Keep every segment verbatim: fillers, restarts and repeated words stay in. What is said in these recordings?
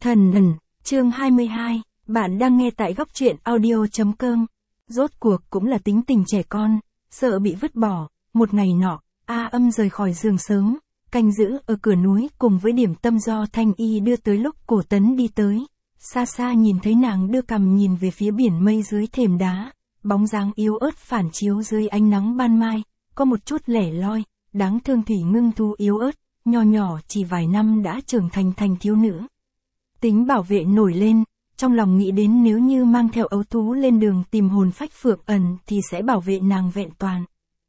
Thần ẩn, chương hai mươi hai, bạn đang nghe tại góc truyện audio.com. Rốt cuộc cũng là tính tình trẻ con, sợ bị vứt bỏ. Một ngày nọ, A Âm rời khỏi giường sớm, canh giữ ở cửa núi cùng với điểm tâm do Thanh Y đưa tới lúc Cổ Tấn đi tới. Xa xa nhìn thấy nàng đưa cằm nhìn về phía biển mây dưới thềm đá, bóng dáng yếu ớt phản chiếu dưới ánh nắng ban mai, có một chút lẻ loi, đáng thương Thủy Ngưng Thu yếu ớt, nho nhỏ chỉ vài năm đã trưởng thành thành thiếu nữ. Tính bảo vệ nổi lên, trong lòng nghĩ đến nếu như mang theo ấu thú lên đường tìm hồn phách Phượng Ẩn thì sẽ bảo vệ nàng vẹn toàn.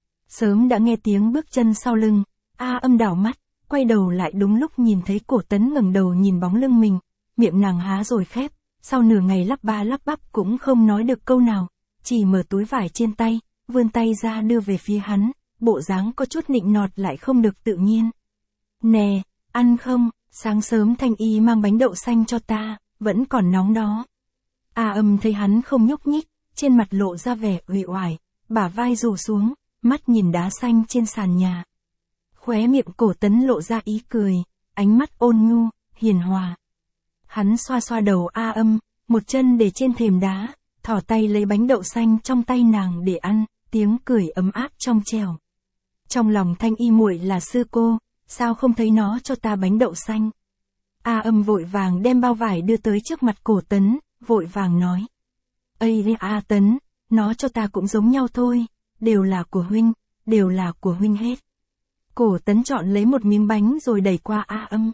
Sớm đã nghe tiếng bước chân sau lưng, A Âm đảo mắt, quay đầu lại đúng lúc nhìn thấy Cổ Tấn ngẩng đầu nhìn bóng lưng mình, miệng nàng há rồi khép, sau nửa ngày lắp ba lắp bắp cũng không nói được câu nào, chỉ mở túi vải trên tay, vươn tay ra đưa về phía hắn, bộ dáng có chút nịnh nọt lại không được tự nhiên. Nè, ăn không? Sáng sớm Thanh Y mang bánh đậu xanh cho ta, vẫn còn nóng đó. A Âm thấy hắn không nhúc nhích, trên mặt lộ ra vẻ uể oải, bả vai rủ xuống, mắt nhìn đá xanh trên sàn nhà. Khóe miệng Cổ Tấn lộ ra ý cười, ánh mắt ôn nhu, hiền hòa. Hắn xoa xoa đầu A Âm, một chân để trên thềm đá, thỏ tay lấy bánh đậu xanh trong tay nàng để ăn, tiếng cười ấm áp trong trẻo. Trong lòng Thanh Y muội là sư cô, sao không thấy nó cho ta bánh đậu xanh? A Âm vội vàng đem bao vải đưa tới trước mặt Cổ Tấn, vội vàng nói. Ây A Tấn, nó cho ta cũng giống nhau thôi, đều là của huynh, đều là của huynh hết. Cổ Tấn chọn lấy một miếng bánh rồi đẩy qua A Âm.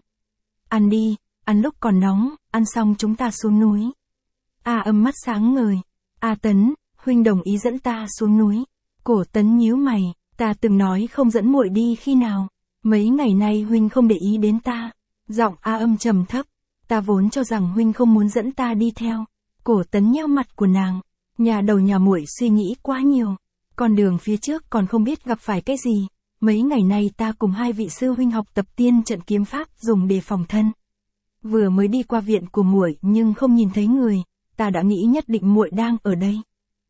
Ăn đi, ăn lúc còn nóng, ăn xong chúng ta xuống núi. A Âm mắt sáng ngời. A Tấn, huynh đồng ý dẫn ta xuống núi. Cổ Tấn nhíu mày, ta từng nói không dẫn muội đi khi nào. Mấy ngày nay huynh không để ý đến ta. Giọng A Âm trầm thấp, ta vốn cho rằng huynh không muốn dẫn ta đi theo. Cổ Tấn nheo mặt của nàng, nhà đầu nhà muội suy nghĩ quá nhiều, con đường phía trước còn không biết gặp phải cái gì. Mấy ngày nay ta cùng hai vị sư huynh học tập tiên trận kiếm pháp dùng để phòng thân. Vừa mới đi qua viện của muội nhưng không nhìn thấy người, ta đã nghĩ nhất định muội đang ở đây.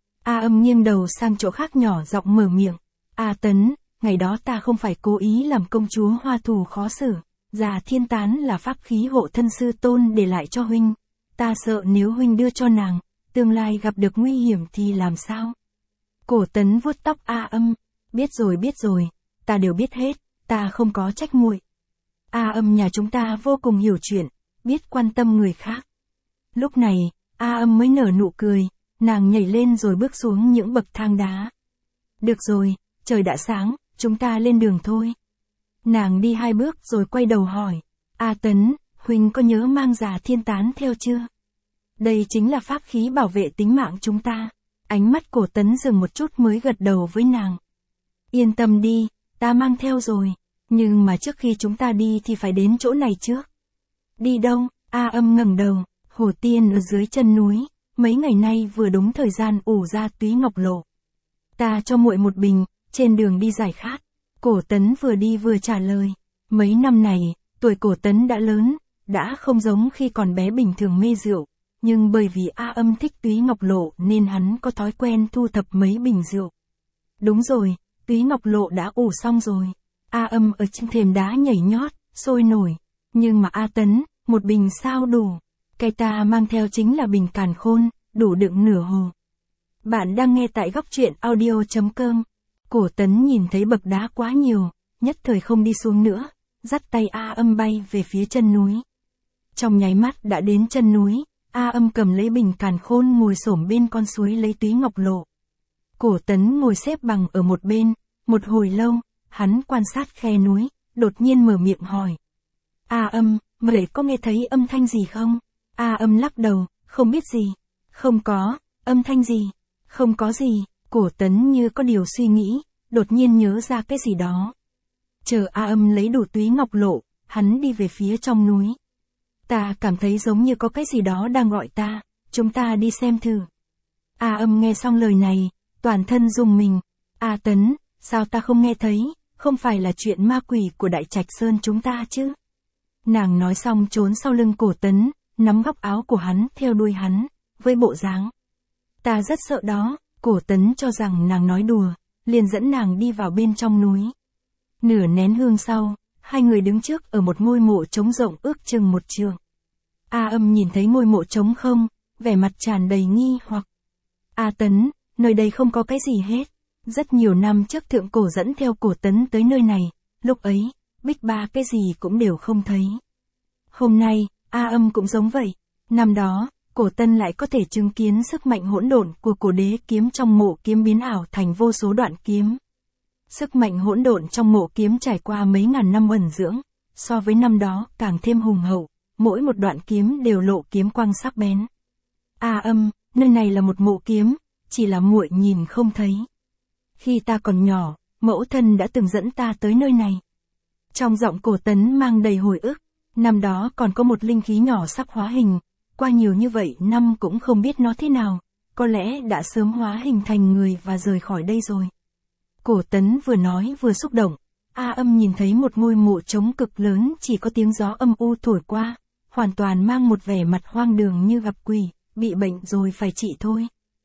A Âm nghiêng đầu sang chỗ khác nhỏ giọng mở miệng, A Tấn, ngày đó ta không phải cố ý làm công chúa Hoa Thù khó xử. Già Thiên Tán là pháp khí hộ thân sư tôn để lại cho huynh. Ta sợ nếu huynh đưa cho nàng, tương lai gặp được nguy hiểm thì làm sao? Cổ Tấn vuốt tóc A Âm, biết rồi biết rồi, ta đều biết hết, ta không có trách muội. A Âm nhà chúng ta vô cùng hiểu chuyện, biết quan tâm người khác. Lúc này, A Âm mới nở nụ cười, nàng nhảy lên rồi bước xuống những bậc thang đá. Được rồi, trời đã sáng, chúng ta lên đường thôi. Nàng đi hai bước rồi quay đầu hỏi, A Tấn, huynh có nhớ mang Già Thiên Tán theo chưa? Đây chính là pháp khí bảo vệ tính mạng chúng ta. Ánh mắt Cổ Tấn dừng một chút mới gật đầu với nàng. Yên tâm đi, ta mang theo rồi, nhưng mà trước khi chúng ta đi thì phải đến chỗ này trước. Đi đâu? A Âm ngẩng đầu, Hồ Tiên ở dưới chân núi, mấy ngày nay vừa đúng thời gian ủ ra túy ngọc lộ. Ta cho muội một bình, trên đường đi giải khát. Cổ Tấn vừa đi vừa trả lời, mấy năm này, tuổi Cổ Tấn đã lớn, đã không giống khi còn bé bình thường mê rượu, nhưng bởi vì A Âm thích túy ngọc lộ nên hắn có thói quen thu thập mấy bình rượu. Đúng rồi, túy ngọc lộ đã ủ xong rồi. A Âm ở trên thềm đá nhảy nhót, sôi nổi, nhưng mà A Tấn, một bình sao đủ, cái ta mang theo chính là bình càn khôn, đủ đựng nửa hồ. Bạn đang nghe tại góc truyện audio.com. Cổ Tấn nhìn thấy bậc đá quá nhiều, nhất thời không đi xuống nữa, dắt tay A Âm bay về phía chân núi. Trong nháy mắt đã đến chân núi, A Âm cầm lấy bình càn khôn ngồi xổm bên con suối lấy túy ngọc lộ. Cổ Tấn ngồi xếp bằng ở một bên, một hồi lâu, hắn quan sát khe núi, đột nhiên mở miệng hỏi. A Âm, muội có nghe thấy âm thanh gì không? A Âm lắc đầu, không biết gì. Không có, âm thanh gì? Không có gì. Cổ Tấn như có điều suy nghĩ, đột nhiên nhớ ra cái gì đó. Chờ A Âm lấy đủ túy ngọc lộ, hắn đi về phía trong núi. Ta cảm thấy giống như có cái gì đó đang gọi ta, chúng ta đi xem thử. A Âm nghe xong lời này, toàn thân rùng mình. A Tấn, sao ta không nghe thấy, không phải là chuyện ma quỷ của Đại Trạch Sơn chúng ta chứ? Nàng nói xong trốn sau lưng Cổ Tấn, nắm góc áo của hắn theo đuôi hắn, với bộ dáng. Ta rất sợ đó. Cổ Tấn cho rằng nàng nói đùa, liền dẫn nàng đi vào bên trong núi. Nửa nén hương sau, hai người đứng trước ở một ngôi mộ trống rộng ước chừng một trượng. A Âm nhìn thấy ngôi mộ trống không, vẻ mặt tràn đầy nghi hoặc. A Tấn, nơi đây không có cái gì hết. Rất nhiều năm trước thượng cổ dẫn theo cổ Tấn tới nơi này, lúc ấy, Bích Ba cái gì cũng đều không thấy. Hôm nay, A Âm cũng giống vậy. Năm đó, cổ Tân lại có thể chứng kiến sức mạnh hỗn độn của cổ đế kiếm trong mộ kiếm biến ảo thành vô số đoạn kiếm. Sức mạnh hỗn độn trong mộ kiếm trải qua mấy ngàn năm ẩn dưỡng, so với năm đó càng thêm hùng hậu, mỗi một đoạn kiếm đều lộ kiếm quang sắc bén. A Âm, nơi này là một mộ kiếm, chỉ là muội nhìn không thấy. Khi ta còn nhỏ, mẫu thân đã từng dẫn ta tới nơi này. Trong giọng cổ Tấn mang đầy hồi ức, năm đó còn có một linh khí nhỏ sắp hóa hình, qua nhiều như vậy năm cũng không biết nó thế nào, có lẽ đã sớm hóa hình thành người và rời khỏi đây rồi. Cổ Tấn vừa nói vừa xúc động, A Âm nhìn thấy một ngôi mộ trống cực lớn chỉ có tiếng gió âm u thổi qua, hoàn toàn mang một vẻ mặt hoang đường như gặp quỷ, bị bệnh rồi phải trị thôi.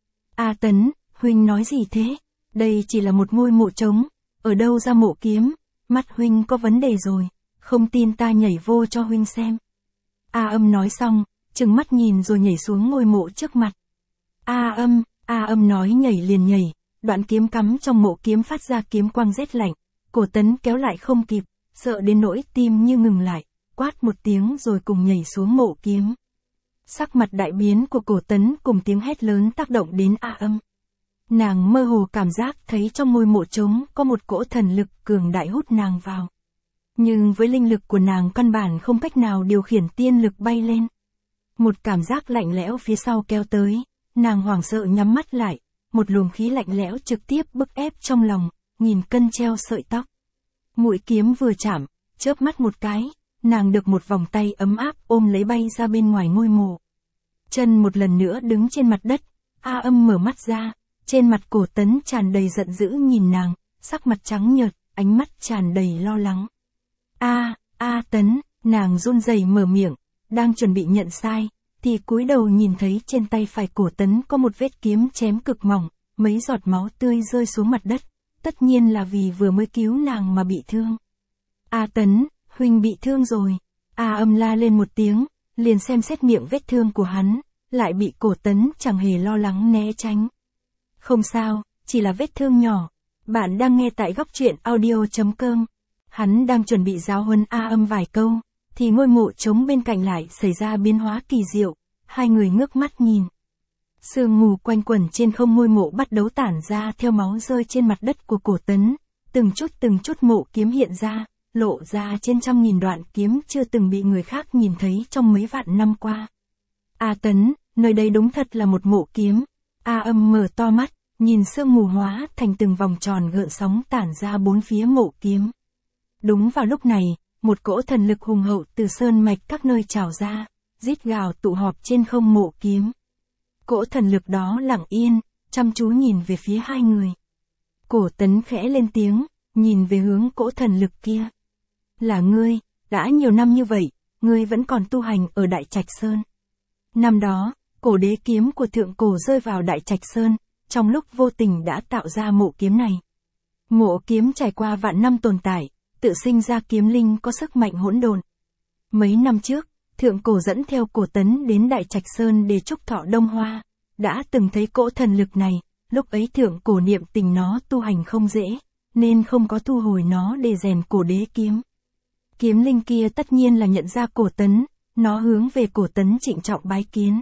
A Tấn, huynh nói gì thế? Đây chỉ là một ngôi mộ trống, ở đâu ra mộ kiếm, mắt huynh có vấn đề rồi, không tin ta nhảy vô cho huynh xem. A Âm nói xong, trừng mắt nhìn rồi nhảy xuống ngôi mộ trước mặt. A Âm, A Âm nói nhảy liền nhảy, đoạn kiếm cắm trong mộ kiếm phát ra kiếm quang rét lạnh, cổ Tấn kéo lại không kịp, sợ đến nỗi tim như ngừng lại, quát một tiếng rồi cùng nhảy xuống mộ kiếm. Sắc mặt đại biến của cổ Tấn cùng tiếng hét lớn tác động đến A Âm. Nàng mơ hồ cảm giác thấy trong ngôi mộ trống có một cỗ thần lực cường đại hút nàng vào. Nhưng với linh lực của nàng căn bản không cách nào điều khiển tiên lực bay lên. Một cảm giác lạnh lẽo phía sau kéo tới, nàng hoảng sợ nhắm mắt lại, một luồng khí lạnh lẽo trực tiếp bức ép trong lòng, nghìn cân treo sợi tóc. Mũi kiếm vừa chạm, chớp mắt một cái, nàng được một vòng tay ấm áp ôm lấy bay ra bên ngoài ngôi mộ. Chân một lần nữa đứng trên mặt đất, A Âm mở mắt ra, trên mặt cổ Tấn tràn đầy giận dữ nhìn nàng, sắc mặt trắng nhợt, ánh mắt tràn đầy lo lắng. A, A Tấn, nàng run rẩy mở miệng, đang chuẩn bị nhận sai, thì cúi đầu nhìn thấy trên tay phải cổ Tấn có một vết kiếm chém cực mỏng, mấy giọt máu tươi rơi xuống mặt đất, tất nhiên là vì vừa mới cứu nàng mà bị thương. A Tấn, huynh bị thương rồi. A Âm la lên một tiếng, liền xem xét miệng vết thương của hắn, lại bị cổ Tấn chẳng hề lo lắng né tránh. Không sao, chỉ là vết thương nhỏ. Bạn đang nghe tại góc truyện audio chấm com. Hắn đang chuẩn bị giáo huấn A Âm vài câu, thì ngôi mộ trống bên cạnh lại xảy ra biến hóa kỳ diệu, hai người ngước mắt nhìn. Sương mù quanh quẩn trên không ngôi mộ bắt đầu tản ra theo máu rơi trên mặt đất của cổ Tấn, từng chút từng chút mộ kiếm hiện ra, lộ ra trên trăm nghìn đoạn kiếm chưa từng bị người khác nhìn thấy trong mấy vạn năm qua. A Tấn, nơi đây đúng thật là một mộ kiếm. A Âm mở to mắt, nhìn sương mù hóa thành từng vòng tròn gợn sóng tản ra bốn phía mộ kiếm. Đúng vào lúc này, một cỗ thần lực hùng hậu từ sơn mạch các nơi trào ra, rít gào tụ họp trên không mộ kiếm. Cỗ thần lực đó lặng yên, chăm chú nhìn về phía hai người. Cổ Tấn khẽ lên tiếng, nhìn về hướng cỗ thần lực kia. Là ngươi, đã nhiều năm như vậy, ngươi vẫn còn tu hành ở Đại Trạch Sơn. Năm đó, cổ đế kiếm của thượng cổ rơi vào Đại Trạch Sơn, trong lúc vô tình đã tạo ra mộ kiếm này. Mộ kiếm trải qua vạn năm tồn tại, tự sinh ra kiếm linh có sức mạnh hỗn độn. Mấy năm trước, thượng cổ dẫn theo cổ Tấn đến Đại Trạch Sơn để chúc thọ Đông Hoa, đã từng thấy cỗ thần lực này, lúc ấy thượng cổ niệm tình nó tu hành không dễ, nên không có thu hồi nó để rèn cổ đế kiếm. Kiếm linh kia tất nhiên là nhận ra cổ Tấn, nó hướng về cổ Tấn trịnh trọng bái kiến.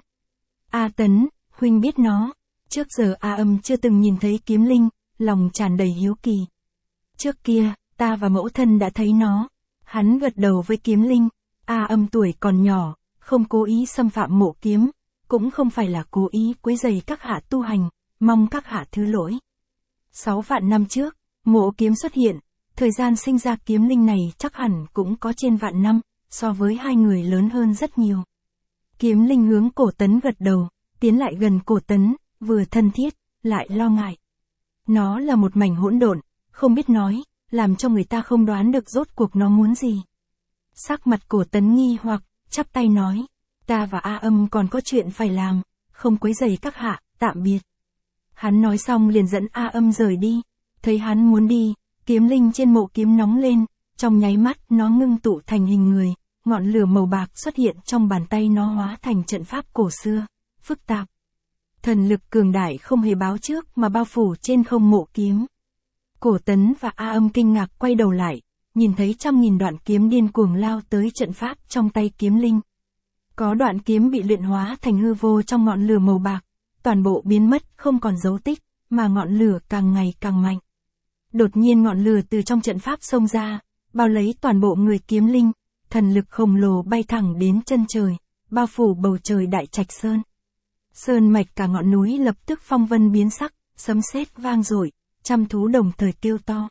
A Tấn, huynh biết nó. Trước giờ A Âm chưa từng nhìn thấy kiếm linh, lòng tràn đầy hiếu kỳ. Trước kia, ta và mẫu thân đã thấy nó. Hắn gật đầu với kiếm linh. A Âm tuổi còn nhỏ, không cố ý xâm phạm mộ kiếm, cũng không phải là cố ý quấy rầy các hạ tu hành, mong các hạ thứ lỗi. Sáu vạn năm trước, mộ kiếm xuất hiện, thời gian sinh ra kiếm linh này chắc hẳn cũng có trên vạn năm, so với hai người lớn hơn rất nhiều. Kiếm linh hướng cổ Tấn gật đầu, tiến lại gần cổ Tấn, vừa thân thiết, lại lo ngại. Nó là một mảnh hỗn độn, không biết nói, làm cho người ta không đoán được rốt cuộc nó muốn gì. Sắc mặt cổ Tấn nghi hoặc, chắp tay nói, ta và A Âm còn có chuyện phải làm, không quấy rầy các hạ, tạm biệt. Hắn nói xong liền dẫn A Âm rời đi, thấy hắn muốn đi, kiếm linh trên mộ kiếm nóng lên, trong nháy mắt nó ngưng tụ thành hình người, ngọn lửa màu bạc xuất hiện trong bàn tay nó hóa thành trận pháp cổ xưa, phức tạp. Thần lực cường đại không hề báo trước mà bao phủ trên không mộ kiếm. Cổ Tấn và A Âm kinh ngạc quay đầu lại, nhìn thấy trăm nghìn đoạn kiếm điên cuồng lao tới trận pháp trong tay kiếm linh. Có đoạn kiếm bị luyện hóa thành hư vô trong ngọn lửa màu bạc, toàn bộ biến mất không còn dấu tích, mà ngọn lửa càng ngày càng mạnh. Đột nhiên ngọn lửa từ trong trận pháp xông ra, bao lấy toàn bộ người kiếm linh, thần lực khổng lồ bay thẳng đến chân trời, bao phủ bầu trời Đại Trạch Sơn. Sơn mạch cả ngọn núi lập tức phong vân biến sắc, sấm sét vang dội, trăm thú đồng thời kêu to.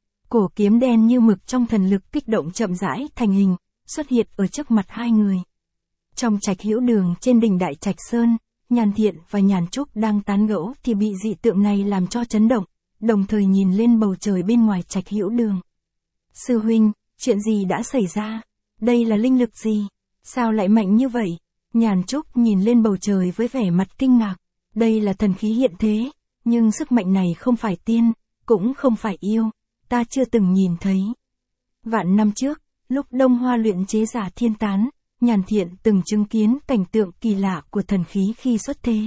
Cổ kiếm đen như mực trong thần lực kích động chậm rãi thành hình, xuất hiện ở trước mặt hai người. Trong Trạch Hữu Đường trên đỉnh Đại Trạch Sơn, Nhàn Thiện và Nhàn Trúc đang tán gẫu thì bị dị tượng này làm cho chấn động, đồng thời nhìn lên bầu trời bên ngoài Trạch Hữu Đường. Sư huynh, chuyện gì đã xảy ra? Đây là linh lực gì? Sao lại mạnh như vậy? Nhàn Trúc nhìn lên bầu trời với vẻ mặt kinh ngạc. Đây là thần khí hiện thế, nhưng sức mạnh này không phải tiên, cũng không phải yêu, ta chưa từng nhìn thấy. Vạn năm trước, lúc Đông Hoa luyện chế giả thiên tán, Nhàn Thiện từng chứng kiến cảnh tượng kỳ lạ của thần khí khi xuất thế.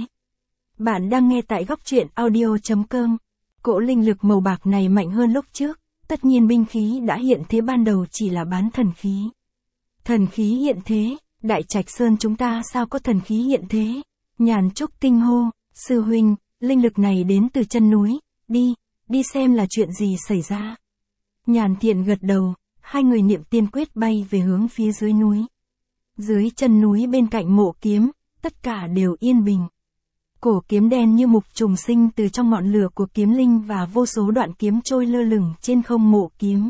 Bạn đang nghe tại góc truyện audio chấm com. Cỗ linh lực màu bạc này mạnh hơn lúc trước, tất nhiên binh khí đã hiện thế ban đầu chỉ là bán thần khí. Thần khí hiện thế, Đại Trạch Sơn chúng ta sao có thần khí hiện thế? Nhàn Trúc kinh hô, sư huynh, linh lực này đến từ chân núi, đi, đi xem là chuyện gì xảy ra. Nhàn Thiện gật đầu, hai người niệm tiên quyết bay về hướng phía dưới núi. Dưới chân núi bên cạnh mộ kiếm, tất cả đều yên bình. Cổ kiếm đen như mục trùng sinh từ trong ngọn lửa của kiếm linh và vô số đoạn kiếm trôi lơ lửng trên không mộ kiếm.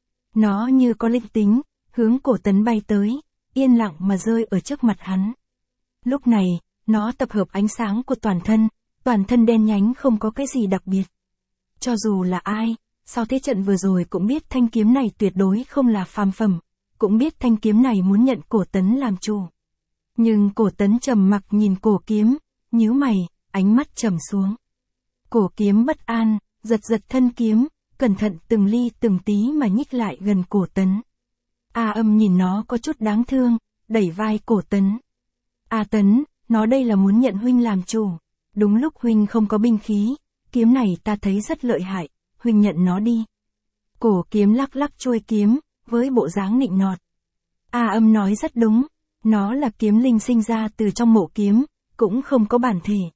Nó như có linh tính, hướng Cổ Tấn bay tới, yên lặng mà rơi ở trước mặt hắn. Lúc này, nó tập hợp ánh sáng của toàn thân, toàn thân đen nhánh không có cái gì đặc biệt. Cho dù là ai, sau thế trận vừa rồi cũng biết thanh kiếm này tuyệt đối không là phàm phẩm, cũng biết thanh kiếm này muốn nhận Cổ Tấn làm chủ. Nhưng Cổ Tấn trầm mặc nhìn cổ kiếm, nhíu mày, ánh mắt trầm xuống. Cổ kiếm bất an, giật giật thân kiếm, cẩn thận từng ly từng tí mà nhích lại gần Cổ Tấn. A Âm nhìn nó có chút đáng thương, đẩy vai Cổ Tấn. A Tấn, nó đây là muốn nhận huynh làm chủ. Đúng lúc huynh không có binh khí, kiếm này ta thấy rất lợi hại, huynh nhận nó đi. Cổ kiếm lắc lắc chuôi kiếm, với bộ dáng nịnh nọt. A Âm nói rất đúng, nó là kiếm linh sinh ra từ trong mộ kiếm, cũng không có bản thể.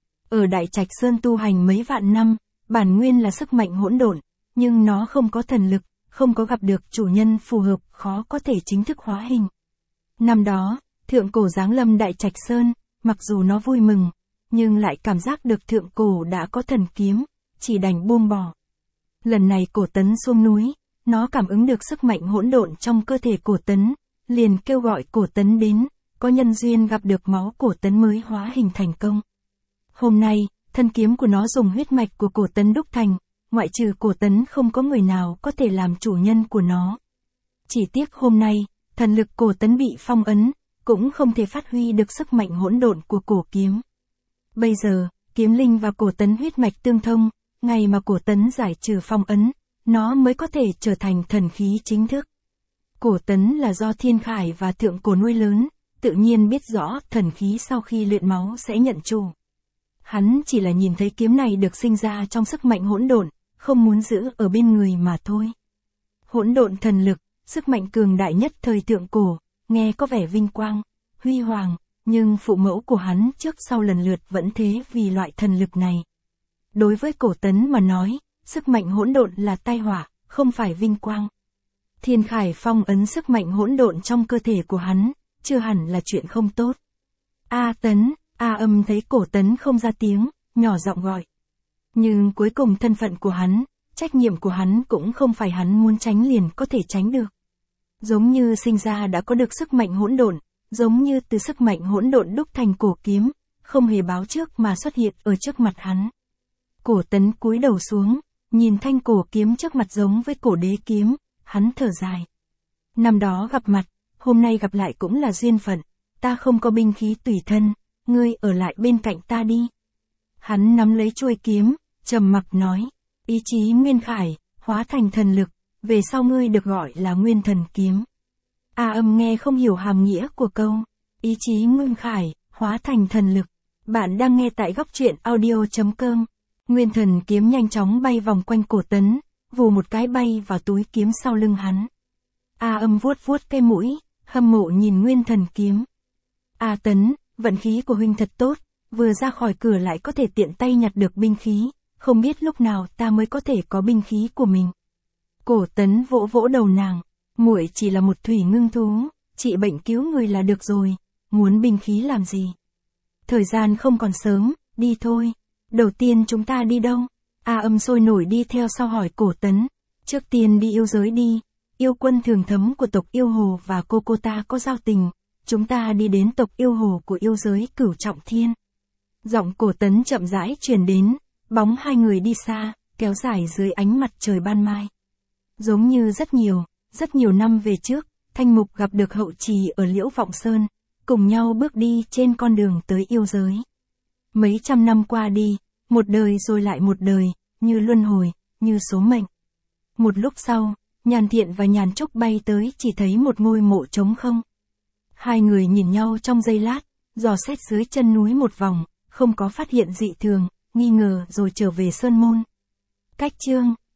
Ở Đại Trạch Sơn tu hành mấy vạn năm, bản nguyên là sức mạnh hỗn độn, nhưng nó không có thần lực, không có gặp được chủ nhân phù hợp, khó có thể chính thức hóa hình. Năm đó, thượng cổ giáng lâm Đại Trạch Sơn, mặc dù nó vui mừng, nhưng lại cảm giác được thượng cổ đã có thần kiếm, chỉ đành buông bỏ. Lần này Cổ Tấn xuống núi, nó cảm ứng được sức mạnh hỗn độn trong cơ thể Cổ Tấn, liền kêu gọi Cổ Tấn đến, có nhân duyên gặp được máu Cổ Tấn mới hóa hình thành công. Hôm nay, thân kiếm của nó dùng huyết mạch của Cổ Tấn đúc thành, ngoại trừ Cổ Tấn không có người nào có thể làm chủ nhân của nó. Chỉ tiếc hôm nay, thần lực Cổ Tấn bị phong ấn, cũng không thể phát huy được sức mạnh hỗn độn của cổ kiếm. Bây giờ, kiếm linh và Cổ Tấn huyết mạch tương thông, ngày mà Cổ Tấn giải trừ phong ấn, nó mới có thể trở thành thần khí chính thức. Cổ Tấn là do Thiên Khải và Thượng Cổ nuôi lớn, tự nhiên biết rõ thần khí sau khi luyện máu sẽ nhận chủ. Hắn chỉ là nhìn thấy kiếm này được sinh ra trong sức mạnh hỗn độn, không muốn giữ ở bên người mà thôi. Hỗn độn thần lực, sức mạnh cường đại nhất thời Thượng Cổ, nghe có vẻ vinh quang, huy hoàng, nhưng phụ mẫu của hắn trước sau lần lượt vẫn thế vì loại thần lực này. Đối với Cổ Tấn mà nói, sức mạnh hỗn độn là tai họa, không phải vinh quang. Thiên Khải phong ấn sức mạnh hỗn độn trong cơ thể của hắn, chưa hẳn là chuyện không tốt. A Tấn, A Âm thấy Cổ Tấn không ra tiếng, nhỏ giọng gọi. Nhưng cuối cùng thân phận của hắn, trách nhiệm của hắn cũng không phải hắn muốn tránh liền có thể tránh được. Giống như sinh ra đã có được sức mạnh hỗn độn, giống như từ sức mạnh hỗn độn đúc thành cổ kiếm, không hề báo trước mà xuất hiện ở trước mặt hắn. Cổ Tấn cúi đầu xuống, nhìn thanh cổ kiếm trước mặt giống với cổ đế kiếm, hắn thở dài. Năm đó gặp mặt, hôm nay gặp lại cũng là duyên phận, ta không có binh khí tùy thân, ngươi ở lại bên cạnh ta đi. Hắn nắm lấy chuôi kiếm, trầm mặc nói, ý chí Nguyên Khải, hóa thành thần lực, về sau ngươi được gọi là Nguyên Thần Kiếm. A Âm nghe không hiểu hàm nghĩa của câu. Ý chí ngưng khải, hóa thành thần lực. Bạn đang nghe tại góc truyện audio.com. Nguyên thần kiếm nhanh chóng bay vòng quanh cổ Tấn, vù một cái bay vào túi kiếm sau lưng hắn. A Âm vuốt vuốt cái mũi, hâm mộ nhìn nguyên thần kiếm. A Tấn, vận khí của huynh thật tốt, vừa ra khỏi cửa lại có thể tiện tay nhặt được binh khí, không biết lúc nào ta mới có thể có binh khí của mình. Cổ Tấn vỗ vỗ đầu nàng, muội chỉ là một thủy ngưng thú, trị bệnh cứu người là được rồi, muốn binh khí làm gì? Thời gian không còn sớm, đi thôi. Đầu tiên chúng ta đi đâu? A Âm sôi nổi đi theo sau hỏi Cổ Tấn. Trước tiên đi yêu giới đi, yêu quân thường thấm của tộc yêu hồ và cô cô ta có giao tình, chúng ta đi đến tộc yêu hồ của yêu giới Cửu Trọng Thiên. Giọng Cổ Tấn chậm rãi truyền đến, bóng hai người đi xa, kéo dài dưới ánh mặt trời ban mai. Giống như rất nhiều, rất nhiều năm về trước, Thanh Mục gặp được Hậu Trì ở Liễu Vọng Sơn, cùng nhau bước đi trên con đường tới yêu giới. Mấy trăm năm qua đi, một đời rồi lại một đời, như luân hồi, như số mệnh. Một lúc sau, Nhàn Thiện và Nhàn Trúc bay tới chỉ thấy một ngôi mộ trống không. Hai người nhìn nhau trong giây lát, dò xét dưới chân núi một vòng, không có phát hiện dị thường, nghi ngờ rồi trở về sơn môn. Cách chương